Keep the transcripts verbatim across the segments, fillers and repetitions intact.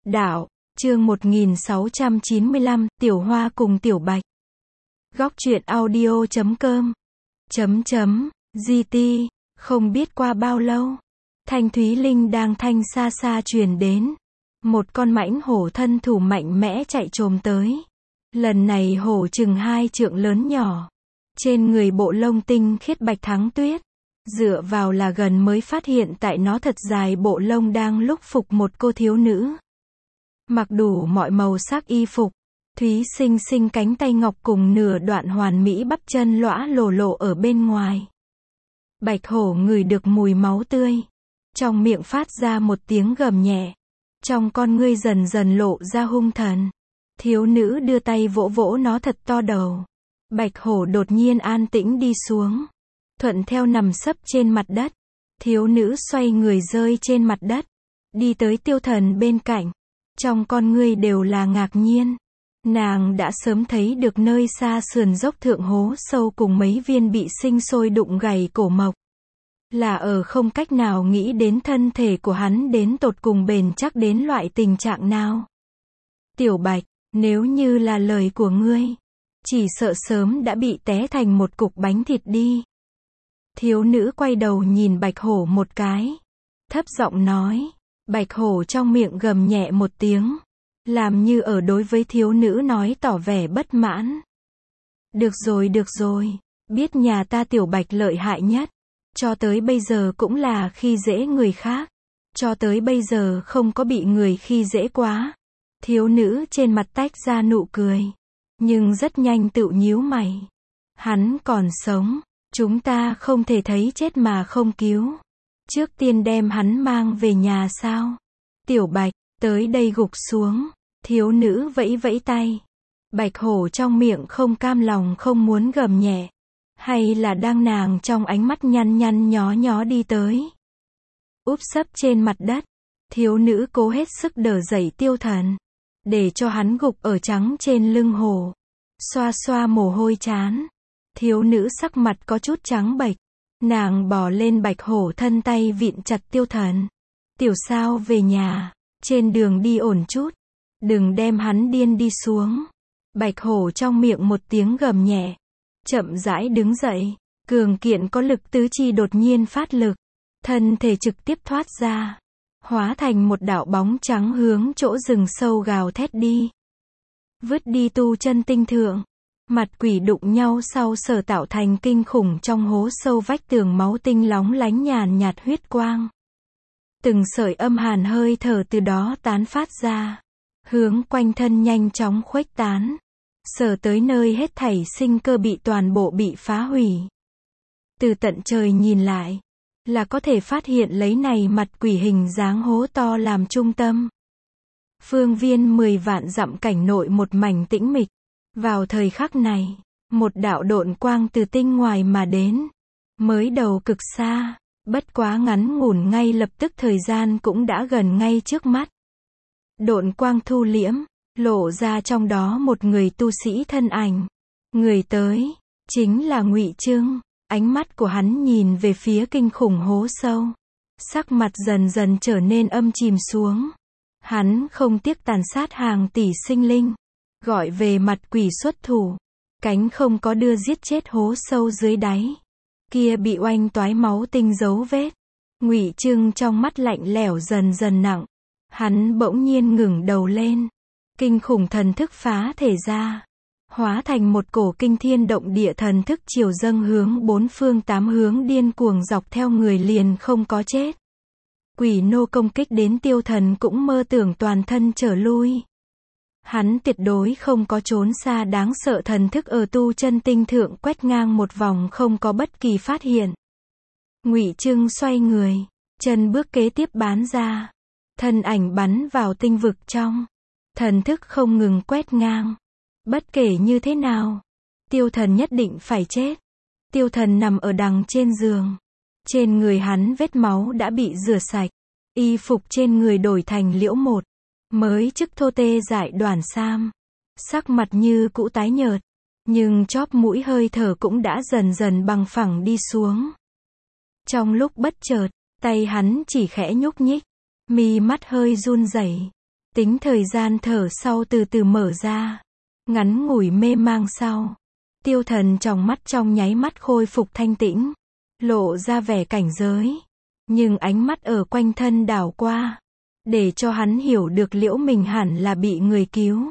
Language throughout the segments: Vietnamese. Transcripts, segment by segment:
Đạo, chương một nghìn sáu trăm chín mươi lăm, Tiểu Hoa cùng Tiểu Bạch. Góc truyện audio chấm com. Chấm chấm, giê tê, không biết qua bao lâu. Thanh Thúy Linh đang thanh xa xa truyền đến. Một con mãnh hổ thân thủ mạnh mẽ chạy trồm tới. Lần này hổ chừng hai trượng lớn nhỏ. Trên người bộ lông tinh khiết bạch thắng tuyết. Dựa vào là gần mới phát hiện tại nó thật dài bộ lông đang lúc phục một cô thiếu nữ. Mặc đủ mọi màu sắc y phục, thúy xinh xinh cánh tay ngọc cùng nửa đoạn hoàn mỹ bắp chân lõa lồ lộ ở bên ngoài. Bạch hổ ngửi được mùi máu tươi, trong miệng phát ra một tiếng gầm nhẹ, trong con ngươi dần dần lộ ra hung thần. Thiếu nữ đưa tay vỗ vỗ nó thật to đầu. Bạch hổ đột nhiên an tĩnh đi xuống, thuận theo nằm sấp trên mặt đất. Thiếu nữ xoay người rơi trên mặt đất, đi tới Tiêu Thần bên cạnh. Trong con ngươi đều là ngạc nhiên. Nàng đã sớm thấy được nơi xa sườn dốc thượng hố sâu cùng mấy viên bị sinh sôi đụng gầy cổ mộc. Là ở không cách nào nghĩ đến thân thể của hắn đến tột cùng bền chắc đến loại tình trạng nào. Tiểu Bạch, nếu như là lời của ngươi, chỉ sợ sớm đã bị té thành một cục bánh thịt đi. Thiếu nữ quay đầu nhìn Bạch hổ một cái, thấp giọng nói. Bạch hổ trong miệng gầm nhẹ một tiếng, làm như ở đối với thiếu nữ nói tỏ vẻ bất mãn. Được rồi được rồi, biết nhà ta Tiểu Bạch lợi hại nhất, cho tới bây giờ cũng là khi dễ người khác, cho tới bây giờ không có bị người khi dễ quá. Thiếu nữ trên mặt tách ra nụ cười, nhưng rất nhanh tự nhíu mày. Hắn còn sống, chúng ta không thể thấy chết mà không cứu. Trước tiên đem hắn mang về nhà sao? Tiểu Bạch, tới đây gục xuống. Thiếu nữ vẫy vẫy tay. Bạch hổ trong miệng không cam lòng không muốn gầm nhẹ. Hay là đang nàng trong ánh mắt nhăn nhăn nhó nhó đi tới. Úp sấp trên mặt đất. Thiếu nữ cố hết sức đỡ dậy Tiêu Thần, để cho hắn gục ở trắng trên lưng hổ. Xoa xoa mồ hôi trán. Thiếu nữ sắc mặt có chút trắng bệch. Nàng bò lên Bạch hổ thân tay vịn chặt Tiêu Thần. Tiểu sao về nhà, trên đường đi ổn chút, đừng đem hắn điên đi xuống. Bạch hổ trong miệng một tiếng gầm nhẹ, chậm rãi đứng dậy. Cường kiện có lực tứ chi đột nhiên phát lực, thân thể trực tiếp thoát ra, hóa thành một đạo bóng trắng hướng chỗ rừng sâu gào thét đi. Vứt đi tu chân tinh thượng. Mặt quỷ đụng nhau sau sở tạo thành kinh khủng trong hố sâu vách tường máu tinh lóng lánh nhàn nhạt huyết quang. Từng sợi âm hàn hơi thở từ đó tán phát ra, hướng quanh thân nhanh chóng khuếch tán. Sở tới nơi hết thảy sinh cơ bị toàn bộ bị phá hủy. Từ tận trời nhìn lại, là có thể phát hiện lấy này mặt quỷ hình dáng hố to làm trung tâm. Phương viên mười vạn dặm cảnh nội một mảnh tĩnh mịch. Vào thời khắc này, một đạo độn quang từ tinh ngoài mà đến. Mới đầu cực xa, bất quá ngắn ngủn ngay lập tức thời gian cũng đã gần ngay trước mắt. Độn quang thu liễm, lộ ra trong đó một người tu sĩ thân ảnh. Người tới, chính là Ngụy Trưng. Ánh mắt của hắn nhìn về phía kinh khủng hố sâu. Sắc mặt dần dần trở nên âm chìm xuống. Hắn không tiếc tàn sát hàng tỷ sinh linh. Gọi về mặt quỷ xuất thủ. Cánh không có đưa giết chết hố sâu dưới đáy. Kia bị oanh toái máu tinh dấu vết. Ngụy Trưng trong mắt lạnh lẽo dần dần nặng. Hắn bỗng nhiên ngừng đầu lên. Kinh khủng thần thức phá thể ra. Hóa thành một cổ kinh thiên động địa thần thức chiều dâng hướng bốn phương tám hướng điên cuồng dọc theo người liền không có chết. Quỷ nô công kích đến Tiêu Thần cũng mơ tưởng toàn thân trở lui. Hắn tuyệt đối không có trốn xa đáng sợ thần thức ở tu chân tinh thượng quét ngang một vòng không có bất kỳ phát hiện. Ngụy Trưng xoay người, chân bước kế tiếp bán ra. Thân ảnh bắn vào tinh vực trong. Thần thức không ngừng quét ngang. Bất kể như thế nào, Tiêu Thần nhất định phải chết. Tiêu Thần nằm ở đằng trên giường. Trên người hắn vết máu đã bị rửa sạch. Y phục trên người đổi thành liễu một. Mới chức thô tê dại đoàn sam. Sắc mặt như cũ tái nhợt. Nhưng chóp mũi hơi thở cũng đã dần dần bằng phẳng đi xuống. Trong lúc bất chợt, tay hắn chỉ khẽ nhúc nhích. Mi mắt hơi run rẩy. Tính thời gian thở sau từ từ mở ra. Ngắn ngủi mê mang sau. Tiêu Thần trong mắt trong nháy mắt khôi phục thanh tĩnh. Lộ ra vẻ cảnh giới. Nhưng ánh mắt ở quanh thân đảo qua. Để cho hắn hiểu được Liễu mình hẳn là bị người cứu.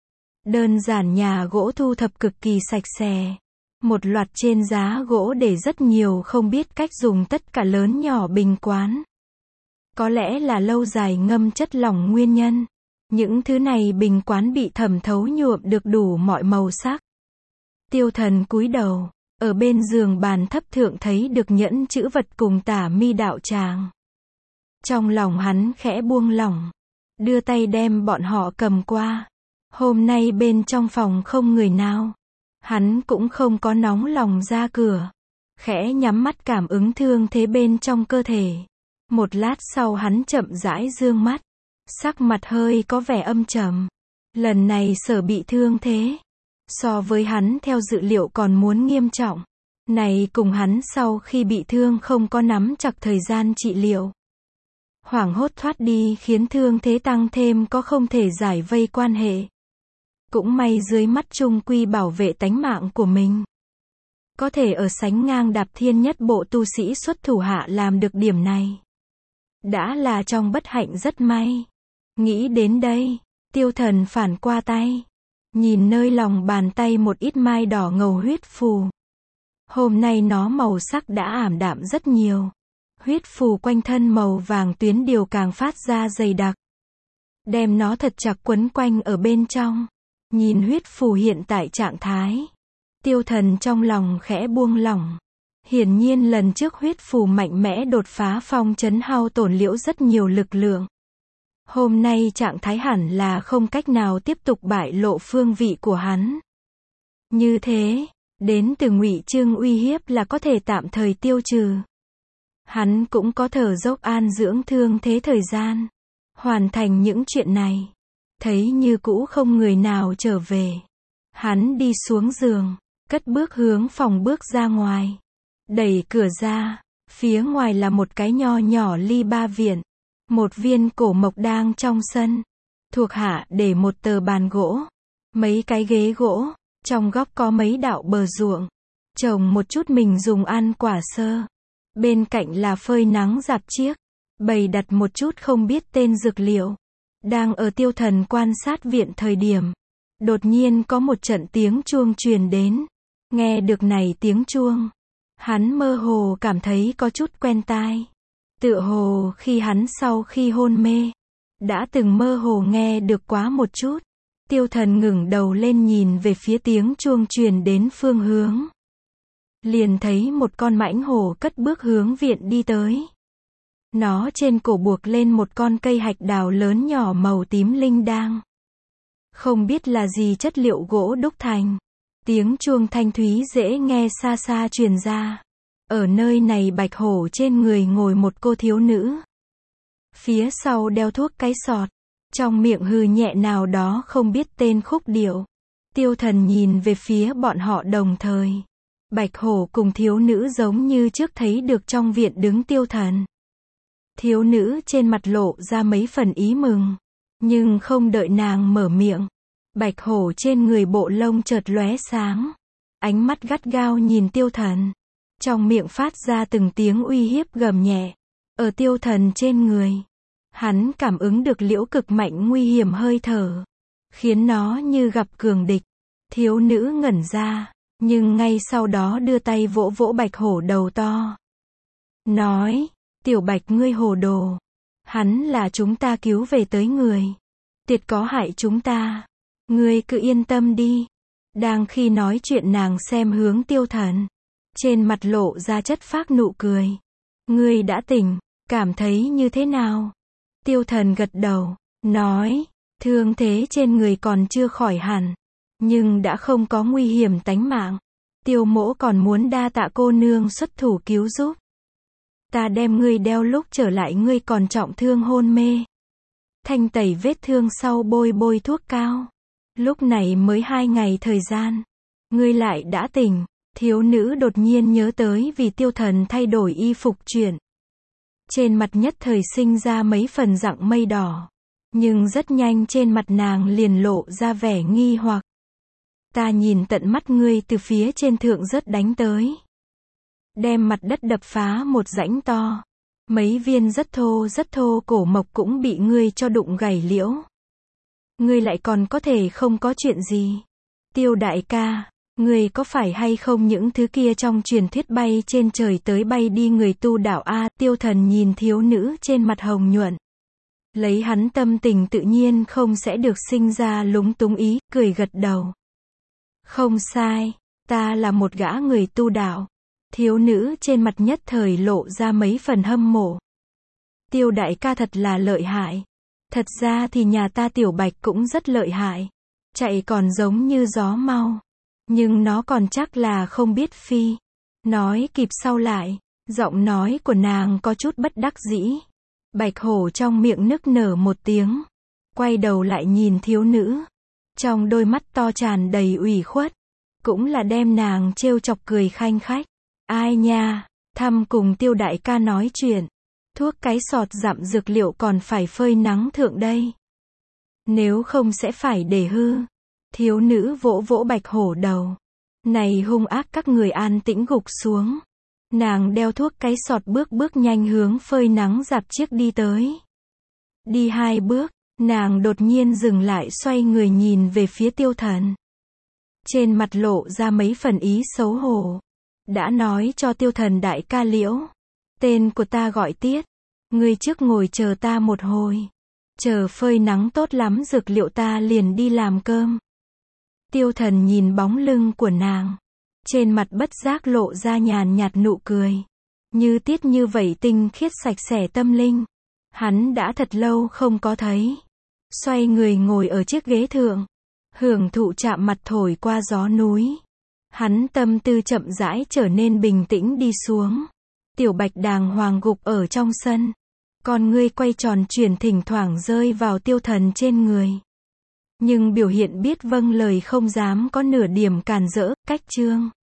Đơn giản nhà gỗ thu thập cực kỳ sạch sẽ. Một loạt trên giá gỗ để rất nhiều không biết cách dùng tất cả lớn nhỏ bình quán. Có lẽ là lâu dài ngâm chất lỏng nguyên nhân. Những thứ này bình quán bị thẩm thấu nhuộm được đủ mọi màu sắc. Tiêu Thần cúi đầu, ở bên giường bàn thấp thượng thấy được nhẫn chữ vật cùng tả mi đạo tràng. Trong lòng hắn khẽ buông lỏng, đưa tay đem bọn họ cầm qua. Hôm nay bên trong phòng không người nào. Hắn cũng không có nóng lòng ra cửa. Khẽ nhắm mắt cảm ứng thương thế bên trong cơ thể. Một lát sau hắn chậm rãi dương mắt. Sắc mặt hơi có vẻ âm trầm. Lần này Sở bị thương thế. So với hắn theo dự liệu còn muốn nghiêm trọng. Này cùng hắn sau khi bị thương không có nắm chặt thời gian trị liệu. Hoảng hốt thoát đi khiến thương thế tăng thêm có không thể giải vây quan hệ. Cũng may dưới mắt trung quy bảo vệ tánh mạng của mình. Có thể ở sánh ngang đạp thiên nhất bộ tu sĩ xuất thủ hạ làm được điểm này. Đã là trong bất hạnh rất may. Nghĩ đến đây, Tiêu Thần phản qua tay. Nhìn nơi lòng bàn tay một ít mai đỏ ngầu huyết phù. Hôm nay nó màu sắc đã ảm đạm rất nhiều. Huyết phù quanh thân màu vàng tuyến điều càng phát ra dày đặc. Đem nó thật chặt quấn quanh ở bên trong. Nhìn huyết phù hiện tại trạng thái. Tiêu Thần trong lòng khẽ buông lỏng. Hiển nhiên lần trước huyết phù mạnh mẽ đột phá phong trấn hao tổn Liễu rất nhiều lực lượng. Hôm nay trạng thái hẳn là không cách nào tiếp tục bại lộ phương vị của hắn. Như thế, đến từ ngụy Trương uy hiếp là có thể tạm thời tiêu trừ. Hắn cũng có thở dốc an dưỡng thương thế thời gian. Hoàn thành những chuyện này. Thấy như cũ không người nào trở về. Hắn đi xuống giường, cất bước hướng phòng bước ra ngoài. Đẩy cửa ra, phía ngoài là một cái nho nhỏ ly ba viện. Một viên cổ mộc đang trong sân. Thuộc hạ để một tờ bàn gỗ. Mấy cái ghế gỗ. Trong góc có mấy đạo bờ ruộng. Trồng một chút mình dùng ăn quả sơ. Bên cạnh là phơi nắng rạp chiếc. Bày đặt một chút không biết tên dược liệu. Đang ở Tiêu Thần quan sát viện thời điểm. Đột nhiên có một trận tiếng chuông truyền đến. Nghe được này tiếng chuông. Hắn mơ hồ cảm thấy có chút quen tai. Tựa hồ khi hắn sau khi hôn mê. Đã từng mơ hồ nghe được quá một chút. Tiêu Thần ngẩng đầu lên nhìn về phía tiếng chuông truyền đến phương hướng. Liền thấy một con mãnh hổ cất bước hướng viện đi tới. Nó trên cổ buộc lên một con cây hạch đào lớn nhỏ màu tím linh đang. Không biết là gì chất liệu gỗ đúc thành. Tiếng chuông thanh thúy dễ nghe xa xa truyền ra. Ở nơi này bạch hổ trên người ngồi một cô thiếu nữ. Phía sau đeo thuốc cái sọt. Trong miệng hừ nhẹ nào đó không biết tên khúc điệu. Tiêu Thần nhìn về phía bọn họ đồng thời. Bạch hổ cùng thiếu nữ giống như trước thấy được trong viện đứng Tiêu Thần. Thiếu nữ trên mặt lộ ra mấy phần ý mừng. Nhưng không đợi nàng mở miệng. Bạch hổ trên người bộ lông chợt lóe sáng. Ánh mắt gắt gao nhìn Tiêu Thần. Trong miệng phát ra từng tiếng uy hiếp gầm nhẹ. Ở Tiêu Thần trên người. Hắn cảm ứng được liễu cực mạnh nguy hiểm hơi thở. Khiến nó như gặp cường địch. Thiếu nữ ngẩn ra. Nhưng ngay sau đó đưa tay vỗ vỗ bạch hổ đầu to. Nói. Tiểu bạch ngươi hồ đồ. Hắn là chúng ta cứu về tới người. Tuyệt có hại chúng ta. Ngươi cứ yên tâm đi. Đang khi nói chuyện nàng xem hướng Tiêu Thần. Trên mặt lộ ra chất phác nụ cười. Ngươi đã tỉnh. Cảm thấy như thế nào? Tiêu Thần gật đầu. Nói. Thương thế trên người còn chưa khỏi hẳn. Nhưng đã không có nguy hiểm tánh mạng. Tiêu mỗ còn muốn đa tạ cô nương xuất thủ cứu giúp. Ta đem ngươi đeo lúc trở lại ngươi còn trọng thương hôn mê. Thanh tẩy vết thương sau bôi bôi thuốc cao. Lúc này mới hai ngày thời gian. Ngươi lại đã tỉnh. Thiếu nữ đột nhiên nhớ tới vì Tiêu Thần thay đổi y phục chuyện. Trên mặt nhất thời sinh ra mấy phần dặng mây đỏ. Nhưng rất nhanh trên mặt nàng liền lộ ra vẻ nghi hoặc. Ta nhìn tận mắt ngươi từ phía trên thượng rớt đánh tới. Đem mặt đất đập phá một rãnh to. Mấy viên rất thô rất thô cổ mộc cũng bị ngươi cho đụng gãy liễu. Ngươi lại còn có thể không có chuyện gì. Tiêu đại ca, ngươi có phải hay không những thứ kia trong truyền thuyết bay trên trời tới bay đi người tu đạo a? Tiêu Thần nhìn thiếu nữ trên mặt hồng nhuận. Lấy hắn tâm tình tự nhiên không sẽ được sinh ra lúng túng ý, cười gật đầu. Không sai, ta là một gã người tu đạo. Thiếu nữ trên mặt nhất thời lộ ra mấy phần hâm mộ. Tiêu đại ca thật là lợi hại. Thật ra thì nhà ta Tiểu Bạch cũng rất lợi hại. Chạy còn giống như gió mau. Nhưng nó còn chắc là không biết phi. Nói kịp sau lại, giọng nói của nàng có chút bất đắc dĩ. Bạch hổ trong miệng nức nở một tiếng. Quay đầu lại nhìn thiếu nữ. Trong đôi mắt to tràn đầy ủy khuất. Cũng là đem nàng trêu chọc cười khanh khách. Ai nha, thăm cùng Tiêu đại ca nói chuyện. Thuốc cái sọt dặm dược liệu còn phải phơi nắng thượng đây. Nếu không sẽ phải để hư. Thiếu nữ vỗ vỗ Bạch hổ đầu. Này hung ác các người an tĩnh gục xuống. Nàng đeo thuốc cái sọt bước bước nhanh hướng phơi nắng rạp chiếc đi tới. Đi hai bước, nàng đột nhiên dừng lại xoay người nhìn về phía Tiêu Thần. Trên mặt lộ ra mấy phần ý xấu hổ. Đã nói cho Tiêu Thần đại ca liễu. Tên của ta gọi Tiết. Ngươi trước ngồi chờ ta một hồi. Chờ phơi nắng tốt lắm dược liệu ta liền đi làm cơm. Tiêu Thần nhìn bóng lưng của nàng. Trên mặt bất giác lộ ra nhàn nhạt nụ cười. Như Tiết như vậy tinh khiết sạch sẽ tâm linh. Hắn đã thật lâu không có thấy. Xoay người ngồi ở chiếc ghế thượng. Hưởng thụ chạm mặt thổi qua gió núi. Hắn tâm tư chậm rãi trở nên bình tĩnh đi xuống. Tiểu Bạch đàng hoàng gục ở trong sân. Con ngươi quay tròn chuyển thỉnh thoảng rơi vào Tiêu Thần trên người. Nhưng biểu hiện biết vâng lời không dám có nửa điểm cản rỡ, cách chương.